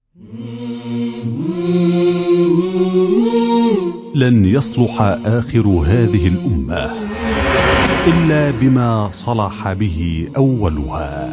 لن يصلح آخر هذه الأمة إلا بما صلح به أولها.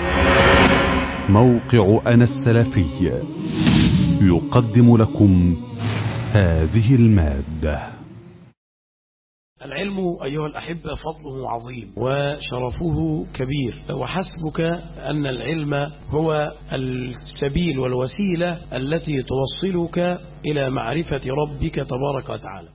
موقع أنا السلفي يقدم لكم هذه المادة. العلم أيها الأحبة فضله عظيم وشرفه كبير، وحسبك أن العلم هو السبيل والوسيلة التي توصلك إلى معرفة ربك تبارك وتعالى.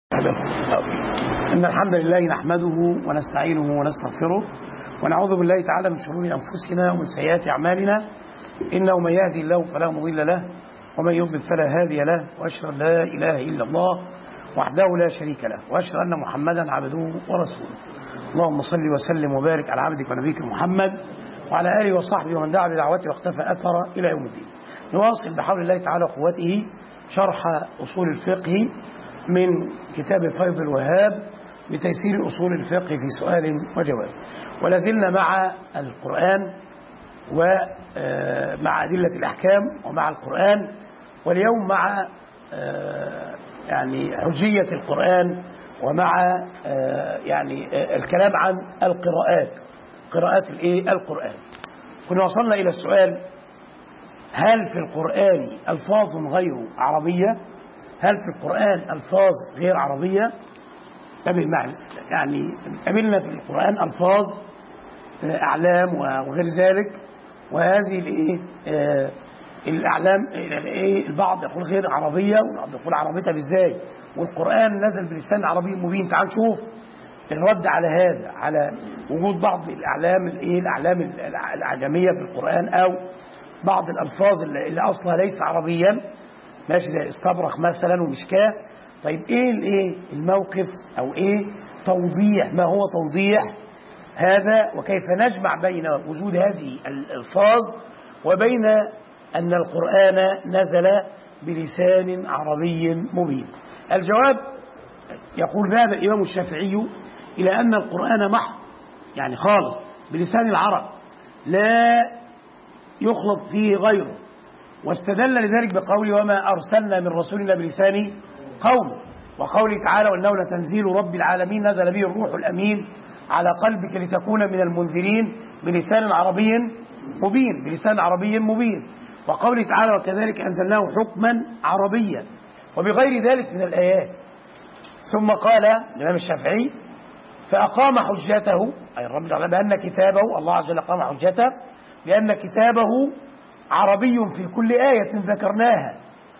إن الحمد لله نحمده ونستعينه ونستغفره ونعوذ بالله تعالى من شرور أنفسنا ومن سيئات أعمالنا، إنه من يهدي الله فلا مضل له ومن يضلل فلا هادي له، وأشهد أن لا إله إلا الله وحده لا شريك له، وأشهد أن محمدا عبده ورسوله. اللهم صل وسلم وبارك على عبدك ونبيك محمد وعلى آله وصحبه ومن دعا بدعوته واختفى أثره إلى يوم الدين. نواصل بحول الله تعالى وقوته شرح أصول الفقه من كتاب فيض الوهاب بتيسير أصول الفقه في سؤال وجواب، ولازلنا مع القرآن ومع أدلة الأحكام ومع القرآن، واليوم مع يعني حجية القرآن ومع يعني الكلام عن القراءات، قراءات القرآن. كنا وصلنا إلى السؤال: هل في القرآن ألفاظ غير عربية؟ هل في القرآن ألفاظ غير عربية؟ يعني قبلنا في القرآن ألفاظ أعلام وغير ذلك، وهذه الأعلام البعض يقول غير عربية والبعض يقول عربيتها بالذات، والقرآن نزل بلسان عربي مبين. تعال نشوف الرد على هذا، على وجود بعض الأعلام الأعجمية في القرآن أو بعض الألفاظ اللي أصلها ليس عربيا، ماشي، زي الاستبرق مثلا ومشكاه. طيب ايه الموقف او توضيح، ما هو توضيح هذا، وكيف نجمع بين وجود هذه الألفاظ وبين أن القرآن نزل بلسان عربي مبين؟ الجواب يقول: ذهب الإمام الشافعي إلى أن القرآن محض، يعني خالص بلسان العرب لا يخلط فيه غيره، واستدل لذلك بقوله: وما أرسلنا من رسول إلا بلسان قومه، وقوله تعالى: وإنه لتنزيل رب العالمين نزل به الروح الأمين على قلبك لتكون من المنذرين بلسان عربي مبين، بلسان عربي مبين. وقوله تعالى: وكذلك أنزلناه حكما عربيا، وبغير ذلك من الآيات. ثم قال الإمام الشافعي: فأقام حجته، أي الرب على بأن كتابه، الله عز وجل قام حجته بأن كتابه عربي في كل آية ذكرناها.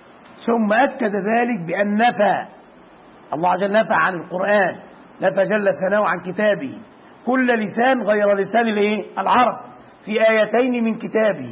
ثم أكد ذلك بأن نفى، الله عز وجل نفى عن القرآن، نفى جل ثناؤه عن كتابه كل لسان غير لسان العرب في آيتين من كتابه.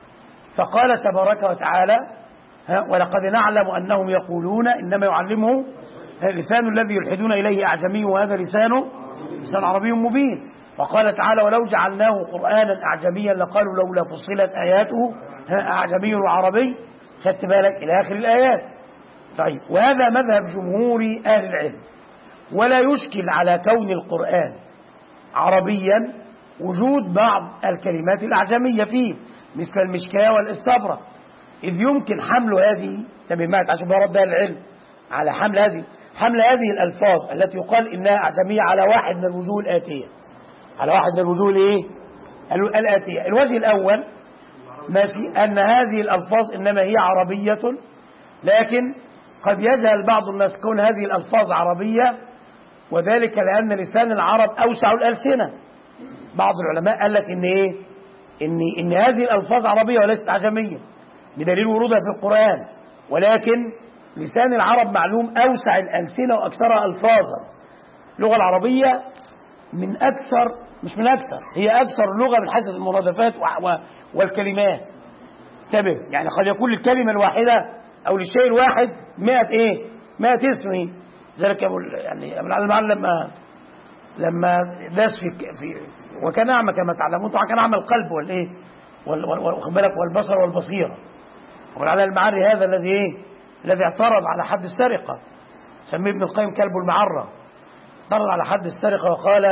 فقال تبارك وتعالى: ولقد نعلم أنهم يقولون إنما يعلمه اللسان الذي يلحدون إليه أعجمي وهذا لسان عربي مبين. وقال تعالى: ولو جعلناه قرآنا أعجميا لقالوا لولا فصلت آياته أعجمي وعربي. خدت بالك إلى آخر الآيات. طيب، وهذا مذهب جمهور أهل العلم، ولا يشكل على كون القرآن عربيا وجود بعض الكلمات الأعجمية فيه مثل المشكاة والاستبرق، إذ يمكن حمل هذه تميمات، عشان برد أهل العلم على حمل هذه الألفاظ التي يقال إنها أعجمية على واحد من الوجوه الآتية، على واحد من الوجوه الآتية. الوجه الأول ماشي، أن هذه الألفاظ إنما هي عربية، لكن قد يجهل بعض الناس كون هذه الألفاظ عربية، وذلك لأن لسان العرب أوسع الألسنة. بعض العلماء قال لك إن هذه الألفاظ عربية وليست أعجمية بدليل ورودها في القرآن، ولكن لسان العرب معلوم أوسع الألسنة وأكثرها ألفاظا. اللغة العربية هي أكثر لغة من حيث المرادفات والكلمات. انتبه، يعني قد يكون الكلمة الواحدة أو للشيء الواحد 100 اسم. ذلك يعني ابن العالم لما داس في وكان أعمى كما تعلمون، طبعا كان أعمى القلب والبصر والبصيرة. وعلى المعري هذا الذي اعترض على حد السرقة، سميه ابن القيم كلب المعرة، اعترض على حد السرقة وقال: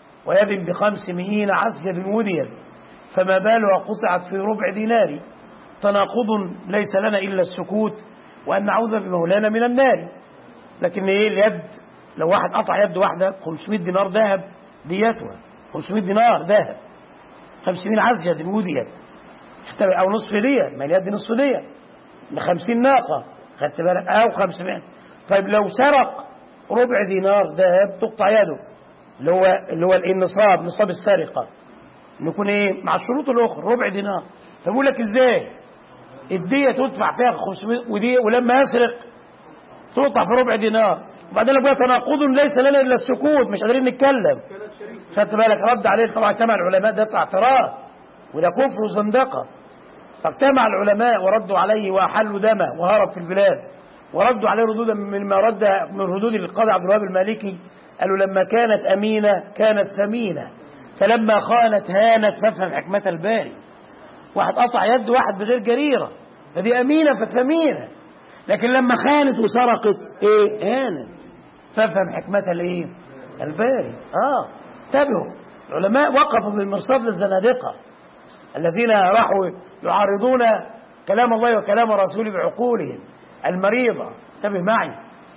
ويد ب500 عسجة وديت فما بالها قطعت في ربع دينار. تناقض ليس لنا إلا السكوت وأن نعوذ بمولانا من النار. لكن إيه اليد؟ لو واحد قطع يد واحدة 500 دينار ذهب ديتها، 500 دينار ذهب، 50 عزية وديت، أو نصف دية، ما اليد نصف دية ب50 ناقة، خدت بالك، أو 500. طيب لو سرق ربع دينار ذهب تقطع يده، اللي هو النصاب، نصاب السرقة، نكون ايه مع الشروط الاخرى ربع دينار. فبقول لك ازاي الدية تدفع فيها 500 ودي، ولما يسرق تقطع في ربع دينار. وبعدين بقى تناقض ليس لنا الا السكوت، مش قادرين نتكلم. خدت بالك؟ رد عليه طبعا اجتمع العلماء، ده اعتراض وده كفر وزندقه. فاجتمع العلماء وردوا عليه واحلوا دمه وهرب في البلاد، وردوا عليه ردودا مما رد من ردود القاضي عبد الوهاب المالكي. قالوا لما كانت امينه كانت ثمينه، فلما خانت هانت، فافهم حكمة الباري. واحد قطع يد واحد بغير جريرة، فدي أمينة فثمينة، لكن لما خانت وسرقت ايه هانت، فافهم حكمة الايه الباري. انتبهوا، العلماء وقفوا بالمرصاد للزنادقة الذين راحوا يعارضون كلام الله وكلام رسوله بعقولهم المريضة. انتبه معي.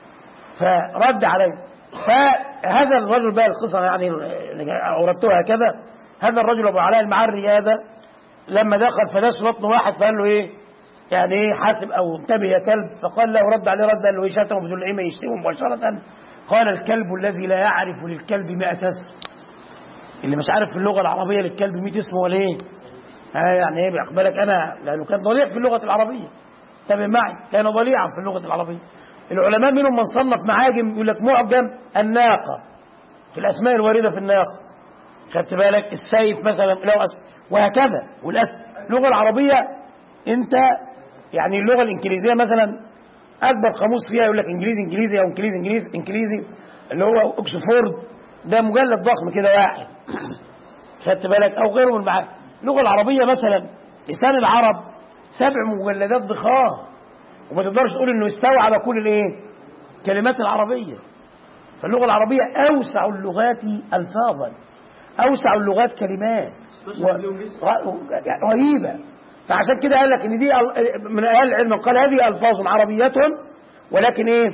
فرد عليه. فهذا الرجل بقى القصة يعني أوردتها هكذا. هذا الرجل أبو علاء المعري هذا لما دخل فداس بطن واحد فقال له ايه يعني ايه حاسب او انتبه يا كلب، فقال له رد عليه رد، قال له ايه شتمه بدون ايه ما يشتمه مباشرة. قال الكلب الذي لا يعرف للكلب 100 اسم. اللي مش عارف في اللغة العربية للكلب 100 اسم ولا ايه؟ يعني ايه بالك انا، لانه كان ضليع في اللغة العربية. انتبه معي، كان ضليعا في اللغة العربية. العلماء منهم من صنف معاجم، يقول لك معجم الناقة في الاسماء الواردة في الناقة، خدت بالك، السيف مثلا له اسم، وهكذا. اللغة العربية انت يعني اللغة الانجليزية مثلا اكبر قاموس فيها يقول لك انجليزي او انجليزي اللي هو اوكسفورد، ده مجلد ضخم كده واحد، خدت بالك، او غيره من المعاني. اللغة العربية مثلا لسان العرب 7 مجلدات ضخام، وما تقدرش تقول انه استوعب كل الايه كلمات العربية. فاللغة العربية اوسع اللغات الفاظا، اوسع اللغات كلمات رهيبة. فعشان كده قال لك ان دي من اهل العلم قال هذه الفاظ عربية ولكن ايه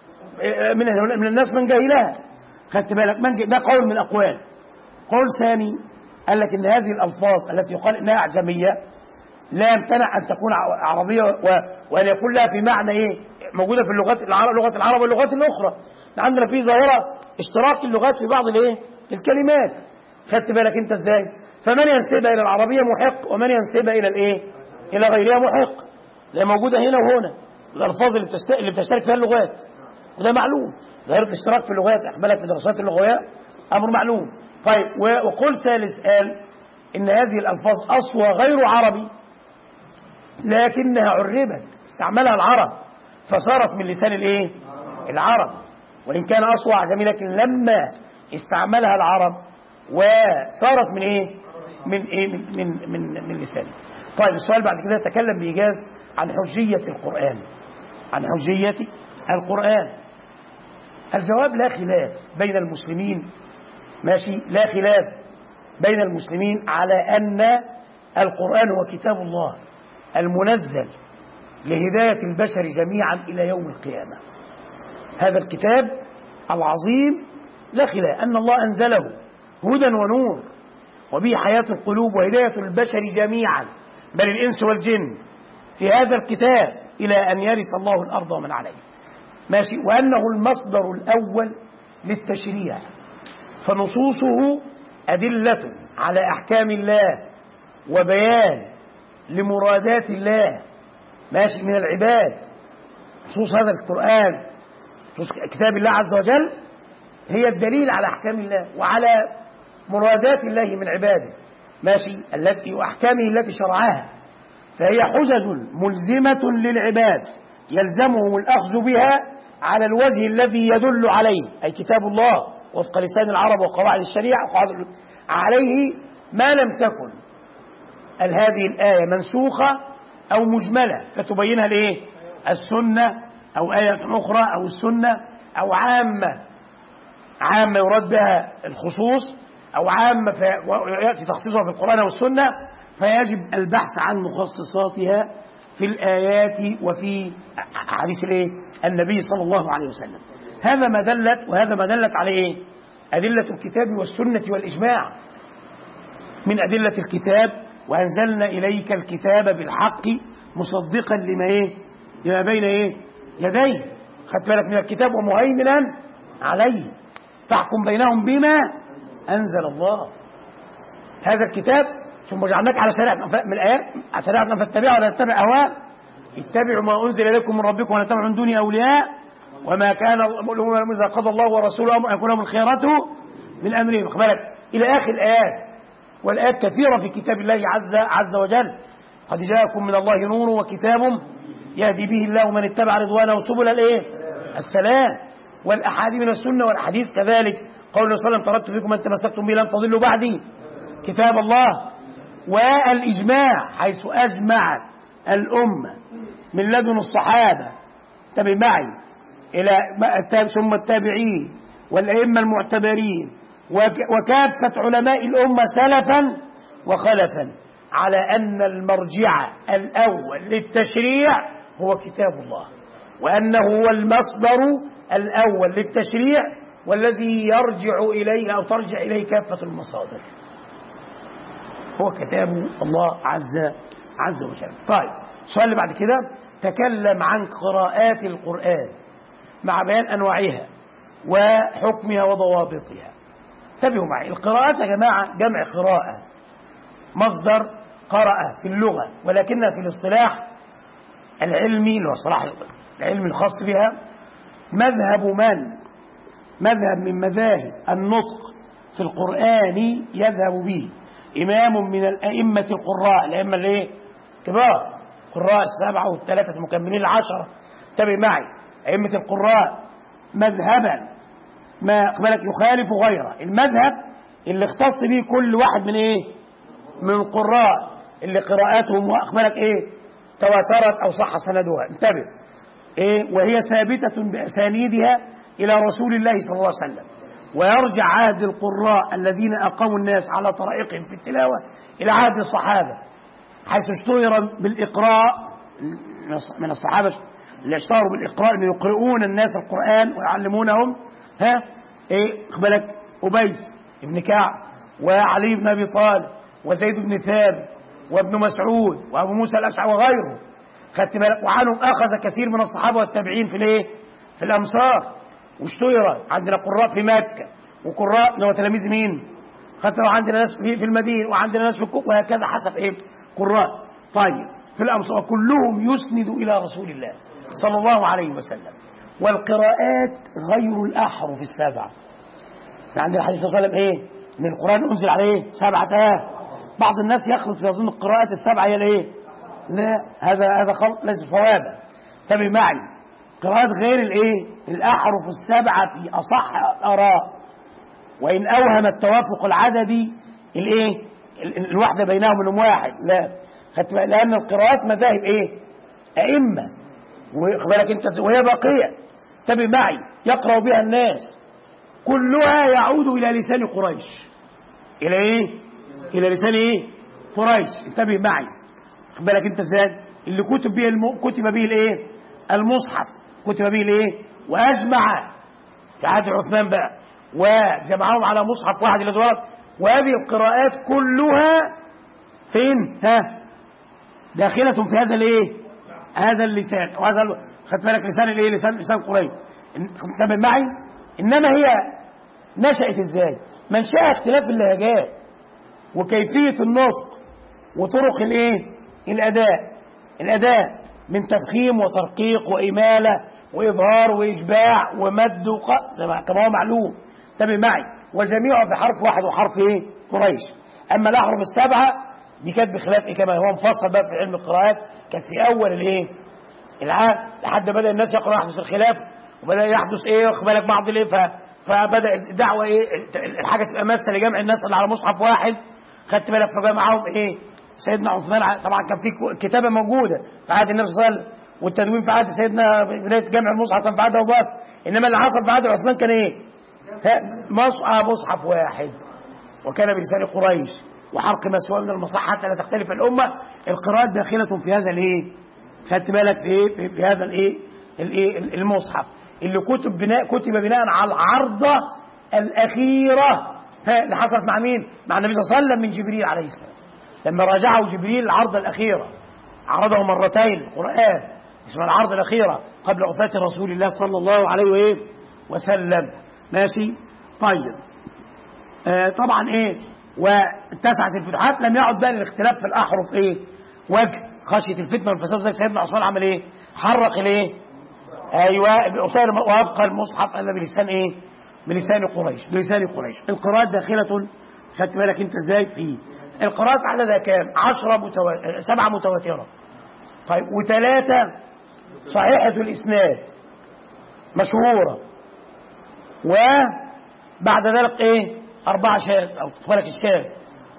من الناس من جاهلها، خدت بالك، ده قول من الاقوال. قول ثاني قال لك ان هذه الالفاظ التي يقال انها اعجمية لا يمتنع ان تكون عربية وان يكون لها في معنى ايه موجودة في اللغات العرب، لغة العرب واللغات الاخرى. عندنا في ظاهرة اشتراك اللغات في بعض الايه الكلمات، خدت بالك انت ازاي. فمن ينسبها الى العربية محق، ومن ينسبها الى الايه الى غيرها محق، لا موجودة هنا وهنا الالفاظ اللي بتشترك فيها اللغات، وده معلوم. ظاهرة الاشتراك في اللغات احملك في دراسات اللغوية امر معلوم. طيب وقول ثالث قال ان هذه الالفاظ اصوى غير عربي لكنها عربت، استعملها العرب فصارت من لسان الايه العرب، وان كان اصوى اعجمي لكن لما استعملها العرب وصارت من ايه من لسانه. طيب السؤال بعد كده تكلم بإيجاز عن حجية القرآن، عن حجية القرآن. الجواب لا خلاف بين المسلمين، ماشي، لا خلاف بين المسلمين على أن القرآن هو كتاب الله المنزل لهداية البشر جميعا إلى يوم القيامة. هذا الكتاب العظيم لا خلاف أن الله أنزله هدى ونور، وبه حياة القلوب وهداية البشر جميعا بل الإنس والجن في هذا الكتاب إلى أن يرث الله الأرض ومن عليه، ماشي. وأنه المصدر الأول للتشريع، فنصوصه أدلة على أحكام الله وبيان لمرادات الله، ماشي، من العباد. نصوص هذا القرآن، نصوص كتاب الله عز وجل، هي الدليل على أحكام الله وعلى مرادات الله من عباده، ماشي، التي وأحكامه التي شرعها. فهي حجج ملزمة للعباد يلزمهم الأخذ بها على الوجه الذي يدل عليه، أي كتاب الله وفق لسان العرب وقواعد الشريعة عليه، ما لم تكن هذه الآية منسوخة أو مجملة فتبينها لإيه السنة، أو آية أخرى، أو السنة، أو عامة يراد بها الخصوص، أو عامة يأتي تخصيصها في القرآن والسنة، فيجب البحث عن مخصصاتها في الآيات وفي حديث النبي صلى الله عليه وسلم. هذا ما دلت عليه أدلة الكتاب والسنة والإجماع. من أدلة الكتاب: وأنزلنا إليك الكتاب بالحق مصدقا لما بين يديه. خدت بالك من الكتاب ومهيمنا عليه فاحكم بينهم بما أنزل الله. هذا الكتاب ثم جعلناك على شريعة من الآيات على شريعة فاتبعوا ولا تتبع أهواء. اتبعوا ما أنزل إليكم من ربكم ولا تتبعوا من دونه أولياء وما كان إذا قضى الله ورسوله أن يكون لهم الخيرة من أمرهم. بالك إلى آخر الآيات. والآيات كثيرة في كتاب الله عز وجل. قد جاءكم من الله نور وكتاب يهدي به الله من اتبع رضوانه سبل السلام. والأحاديث من السنة والحديث كذلك. قول صلى الله عليه وسلم: تركت فيكم أن تمسكتم به لن تضلوا بعدي كتاب الله. والإجماع حيث أجمعت الأمة من لدن الصحابة تبع معي إلى ثم التابعين والأئمة المعتبرين وكافة علماء الأمة سلفا وخلفا على أن المرجع الأول للتشريع هو كتاب الله، وأنه هو المصدر الأول للتشريع والذي يرجع إليه أو ترجع إليه كافة المصادر هو كتاب الله عز وجل. طيب، السؤال اللي بعد كده: تكلم عن قراءات القرآن مع بيان أنواعها وحكمها وضوابطها. انتبهوا معي، القراءات يا جماعة جمع قراءة، مصدر قرأ في اللغة، ولكنها في الاصطلاح العلمي اللي هو صلاح العلم الخاص بها مذهب من مذاهب النطق في القرآن يذهب به إمام من الأئمة القراء، الأئمة اللي كبار قراء السبعة والثلاثة المكملين العشرة. انتبه معي، أئمة القراء مذهبا ما قبلك يخالف غيره، المذهب اللي اختص به كل واحد من القراء اللي قراءاتهم واقبلك تواترت او صح سندها. انتبه، وهي ثابتة بأسانيدها إلى رسول الله صلى الله عليه وسلم. ويرجع عهد القراء الذين أقاموا الناس على طرائقهم في التلاوة إلى عهد الصحابة، حيث اشتهر بالإقراء من الصحابة اللي اشتهروا بالإقراء أن يقرؤون الناس القرآن ويعلمونهم. قبلك أبي بن كعب وعلي بن أبي طالب وزيد بن ثابت وابن مسعود وأبو موسى الأشعري وغيره. خدت بالك؟ وعنهم أخذ كثير من الصحابة والتابعين في الأمصار. واشتهر عندنا قراء في مكة وقراء اللي هو تلاميذ مين؟ خدت بالك؟ عندنا ناس في المدينة وعندنا ناس في الكوفة وهكذا حسب قراء. طيب، في الأمصار كلهم يسند إلى رسول الله صلى الله عليه وسلم. والقراءات غير الأحرف السبعة. عندنا الحديث صلى الله عليه وسلم إن القرآن أنزل عليه 7 آيات. بعض الناس يخلط في يظن القراءات السبعة هي لا، هذا خلط ليس صوابا. انتبه معي، قراءات غير الأحرف السبعة في أصح الآراء، وإن أوهم التوافق العددي الوحدة بينهم منهم واحد، لا، لأن القراءات مذاهب أئمة، وخبالك انت وهي باقية. انتبه معي، يقرأ بها الناس كلها يعود إلى لسان قريش، إلى لسان قريش. انتبه معي، خبالك انت ازاي اللي كتب به المصحف، كتب به وأجمع في عهد عثمان بقى وجمعهم على مصحف واحد الذي ورد. وهذه القراءات كلها فين؟ داخلة في هذا اللسان، وهذا خدت بالك لسان قريش. انتبه معي، إنما هي نشأت ازاي؟ منشأ اختلاف اللهجات وكيفية النطق وطرق الأداء من تفخيم وترقيق وإمالة وإظهار وإشباع ومد كما هو معلوم. انتبه معي، وجميعها بحرف واحد وحرف قريش. أما الأحرف السبعة دي كانت بخلاف كما هو مفصل بقى في علم القراءات، كانت في أول العام لحد بدأ الناس يقرأ يحدث الخلاف وبدأ يحدث واخد بالك بعض فبدأ الدعوة الحاجة تبقى ماسة لجمع الناس اللي على مصحف واحد. خدت بالك؟ فبقى معاهم سيدنا عثمان طبعا كان في كتابة موجودة في عهد النبي صلى الله عليه وسلم، والتدوين في عهد سيدنا بداية جمع المصحف كان في عهد أبو بكر. إنما اللي حصل في عهد عثمان كان مصحف واحد، وكان بلسان قريش. وحرق ما سواه من المصاحف حتى لا تختلف الأمة. القراءات داخلة في هذا الإيه؟ خدت بالك في هذا الإيه؟ المصحف اللي كتب بناء على العرضة الأخيرة اللي حصلت مع مين؟ مع النبي صلى الله عليه وسلم من جبريل عليه السلام. لما راجعه جبريل العرضة الأخيرة عرضه مرتين القرآن، اسمها العرض الأخيرة قبل وفاة رسول الله صلى الله عليه وسلم. ماشي؟ طيب طبعا واتسعت الفتوحات، لم يعد بقى الاختلاف في الأحرف وجه خشية الفتنة والفساد. زي سيدنا عثمان عمل حرق بأصير ويبقى المصحف هذا بلسان قريش. القراءات داخلة، خدت بالك انت ازاي فيه؟ القراءات عددها كام؟ 7 متواترة. طيب و3 صحيحة الإسناد مشهورة، وبعد ذلك 4 شاذ أو تفرق الشاذ.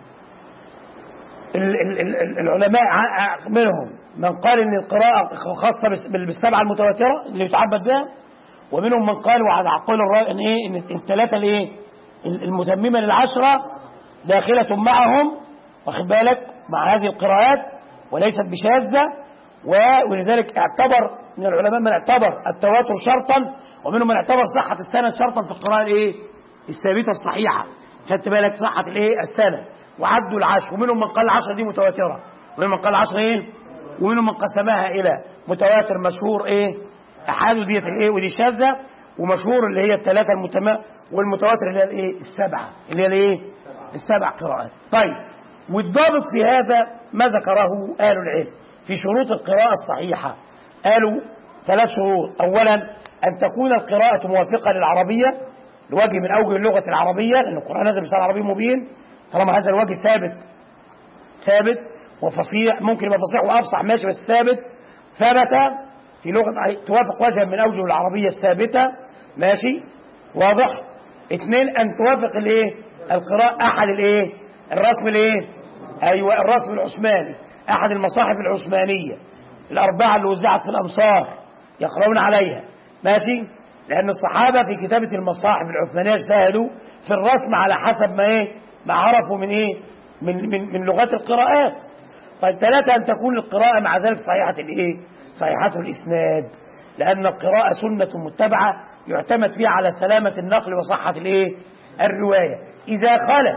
العلماء منهم من قال ان القراءة خاصة بال7 المتواترة اللي يتعبد بها، ومنهم من قال وعلى عقول الرأي ان ال3 المتممة ل10 داخلة معهم، واخد بالك، مع هذه القراءات وليست بشاذة. ولذلك اعتبر من العلماء من اعتبر التواتر شرطا، ومنهم من اعتبر صحة السند شرطا في القراءة الثابتة الصحيحة. خدت بالك صحة السند وعدوا ال10، ومنهم من قال 10 دي متواترة، ومنهم من قال 10 ومنهم من قسمها إلى متواتر مشهور أحاد ديت ودي شاذة، ومشهور اللي هي ال3 المتمم، والمتواتر اللي هي السبعة اللي هي ال7 قراءات. طيب والضابط في هذا ما ذكره أهل العلم في شروط القراءة الصحيحة. قالوا 3 شروط. أولا أن تكون القراءة موافقة للعربية لوجه من أوجه اللغة العربية، لأن القرآن نزل بلسان عربي مبين. طالما هذا الوجه ثابت وفصيح، ممكن يبقى فصيح وأفصح ماشي، بس ثبت في لغة توافق وجها من أوجه العربية الثابتة، ماشي واضح. 2 أن توافق القراءة أحد الرسم الرسم العثماني، أحد المصاحف العثمانية ال4 اللي وزعت في الأمصار يقرؤون عليها، ماشي. لأن الصحابة في كتابة المصاحف العثمانية اجتهدوا في الرسم على حسب ما عرفوا من لغات القراءات. طيب 3 أن تكون القراءة مع ذلك صحيحة الإسناد، لأن القراءة سنة متبعة يعتمد فيها على سلامة النقل وصحة الرواية. إذا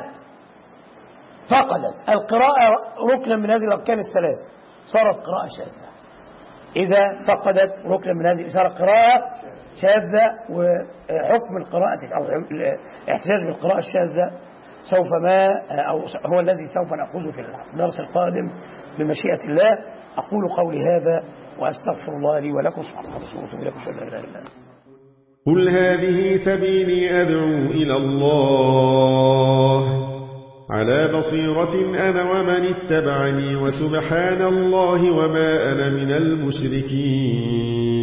فقدت القراءة ركنا من هذه الأركان الثلاث صارت قراءة شاذة. إذا فقدت ركنا من هذه صارت قراءة شاذة. وحكم القراءة أو الاحتجاج بالقراءة الشاذة سوف هو الذي سوف نأخذه في الدرس القادم بمشيئة الله. أقول قولي هذا وأستغفر الله لي ولكم. سبحانه وتعالى. قل هذه سبيلي أدعو إلى الله على بصيرة أنا ومن اتبعني، وسبحان الله وما أنا من المشركين.